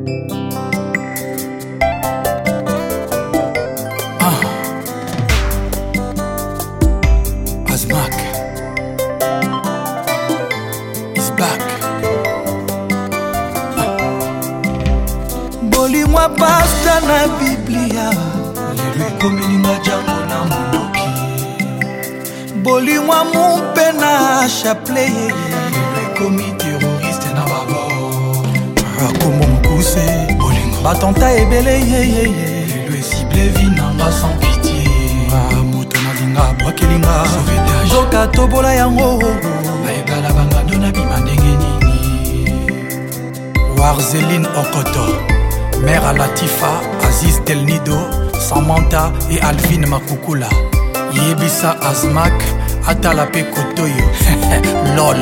Azmak is back. Bolimwa pasta na Biblia, Lelo ekomelinga jango na mondoki. bolimwa mumpe na chapelet, Lelo ekomi terroriste na babo. Kombo mokuse Bolingo batonta ebele yeyeye, lelo esible vi nanga sans pitié. moto nalinga bwakelinga Sauvetage. nzoka tobola yango. Bayebala bangando na bima ndenge nini. Warzeline Okoto, Mère à Latifa, Aziz Del Nido, Samantha et Alvin Makukula. Yebisa Azmak, Atala pe Kotoyo. LOL.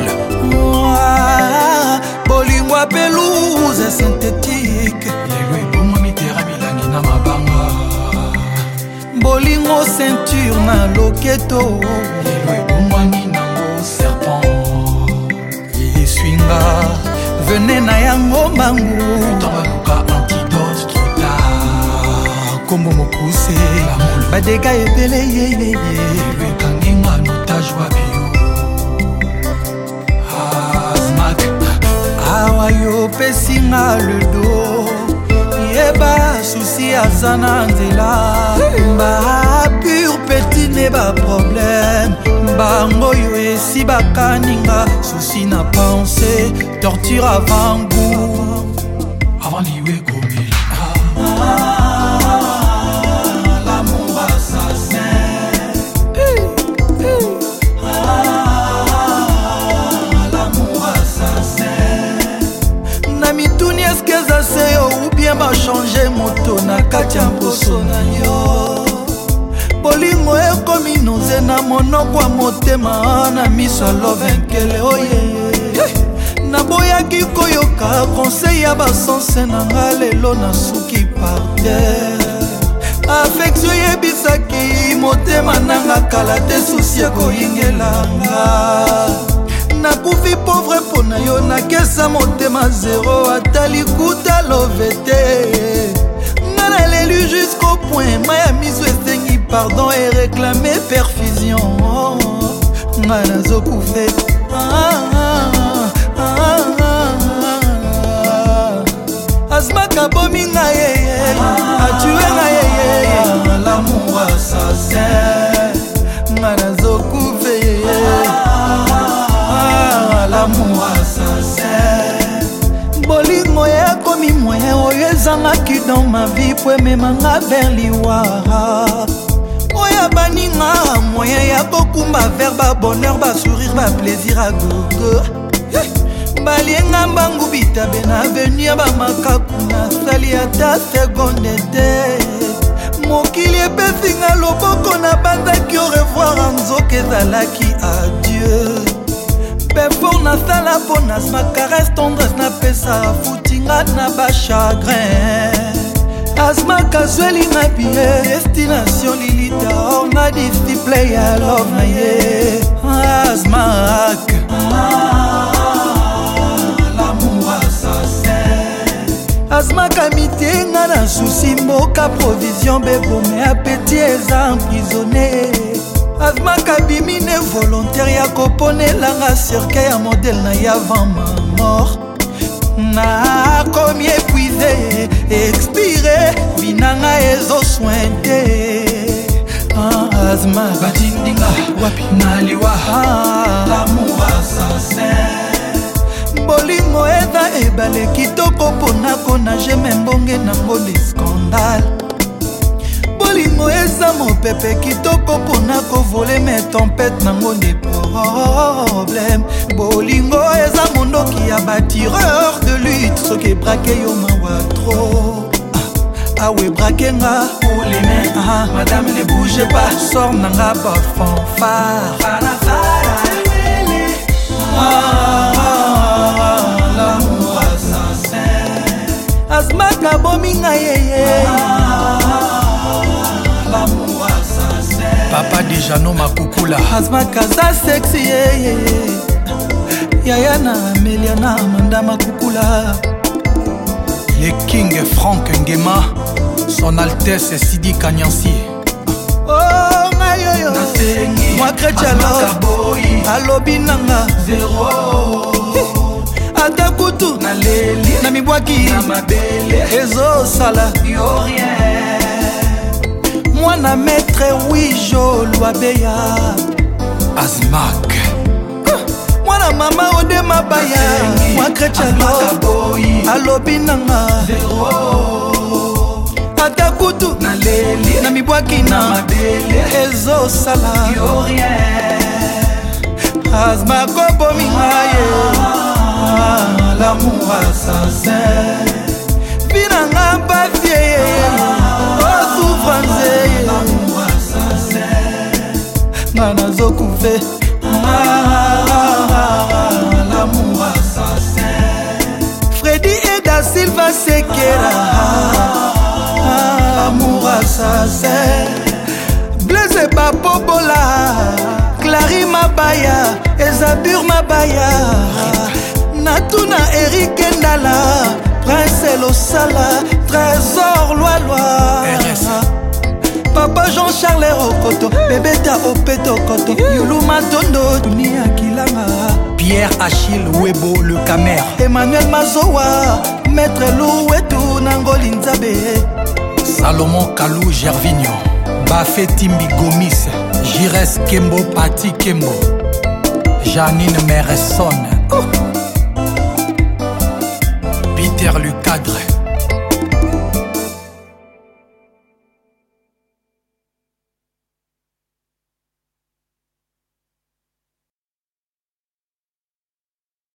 Bolingwa pelouse synthétique. Lelo ebomwa mitera bilangi na mabanga. Bolingo ceinture na loketo. Lelo ebomwani nango serpent. Eswinga, venez na yango mangu. Tamba luka antidote trop tard. Kombo mokuse, badega ebele yeyeye. Lelo ekanginga notage wa bio. Azmak Awa yo pesinga le do, yeba susi aza na nzela. Ba pur petit ne ba problème, bango yo esi bakaninga. Susi na pensée, torture avant goût. avant liwe komela. L'amour assassin. L'amour assassin. Na mituni eske eza se yo ou bien bachange moto na kati ya mposo na yo. Bolingo ekomi noze na monoko ya motema na miso ya lovenkele oye. Naboyaki koyoka conseil ya basanse na nga lelo nasuki par terre. Affection yebisaki motema nanga kala te susi ekoyingelanga. Nakufi pauvre mpo na yo nakesa motema zero ata likuta love te. Nga naleli jusqu'au point ma ya miso esengi pardon e réclame perfusion. Nga nazokufe Azmak abomi nga yeye, atue nga yeye. L'amour assassin, nga nazokufe yeye. L'amour assassin. Bolingo ekomi moyen oyo ezangaki dans ma vie po ememanga vers liwara. Oyo baninga moyen ya kokumba vers ba bonheur, ba sourire, ba plaisir à gogo. Balienga mbangu bitabe na avenue ya bamakaku nasali ata seconde te. Mokili epesinga loboko na banzaki au revoir nzoka ezalaki adieu. Pefor nasala mpo nasma caresse tendresse napesa futinga na bachagrin. Azmak azwelinga bie destination lilita or na disciple ya love na ye. Azmak Azmak amitenga na susi mboka provision bebome apeti eza emprisonné. Azmak abimine volontaire ya koponelanga cercueil ya modele na ya avant ma mort. Nakomi épuisé, expiré, binanga ezosointe. Azmak batindinga wapi naliwa. L'amour assassin. Bolingo eza ebale kitoko mpona konage membonge nango le scandale. Bolingo eza mopepe kitoko mpona kovole me tempete nango de problème. Bolingo eza mondoki ya batireur de lutte soki ebrake yo mawa tro. Awe brake nga Pour les mains, madame ne bougez pas. sor nanga ba fanfare. Fara fara L'amour assassin. Azmak abomi nga yeye. l'amour assassin. Papa Dijano Makukula. Azmak aza sexy yeye. Yaya na Amelia na Amanda Makukula. Les King Frank Ngema, son Altesse Sidi Kanyansi. Oh ngayoyo moi Kretialo alobi nanga zero ata kutu na mibwaki ezo sala mwana maître Wijo Lwabeya Azmak mwana mama ode mabaya moi Kretialo alobi nanga ata kutu na mibwaki na ezo sala Azmak obomi ngaye l'amour assassin binanga bavie oh souffrance l'amour assassin ngana zokuve l'amour assassin Freddy et da Silva Sekera l'amour assassin Blaise Bapobola Clary Mabaya Ezabur Mabaya Natuna Eric Ndala Prince Losala Trésor Loaloa Papa Jean-Charles Rokoto Bebeta Opeto Koto Yulu Matondo Dunia Kilanga Pierre Achille Webo le Camer Emmanuel Mazowa Maître Louetou Nangoli Nzabe Salomon Kalou Gervinho Bafé Timbi Gomis Jires Kembo Pati Kembo Janine Meresson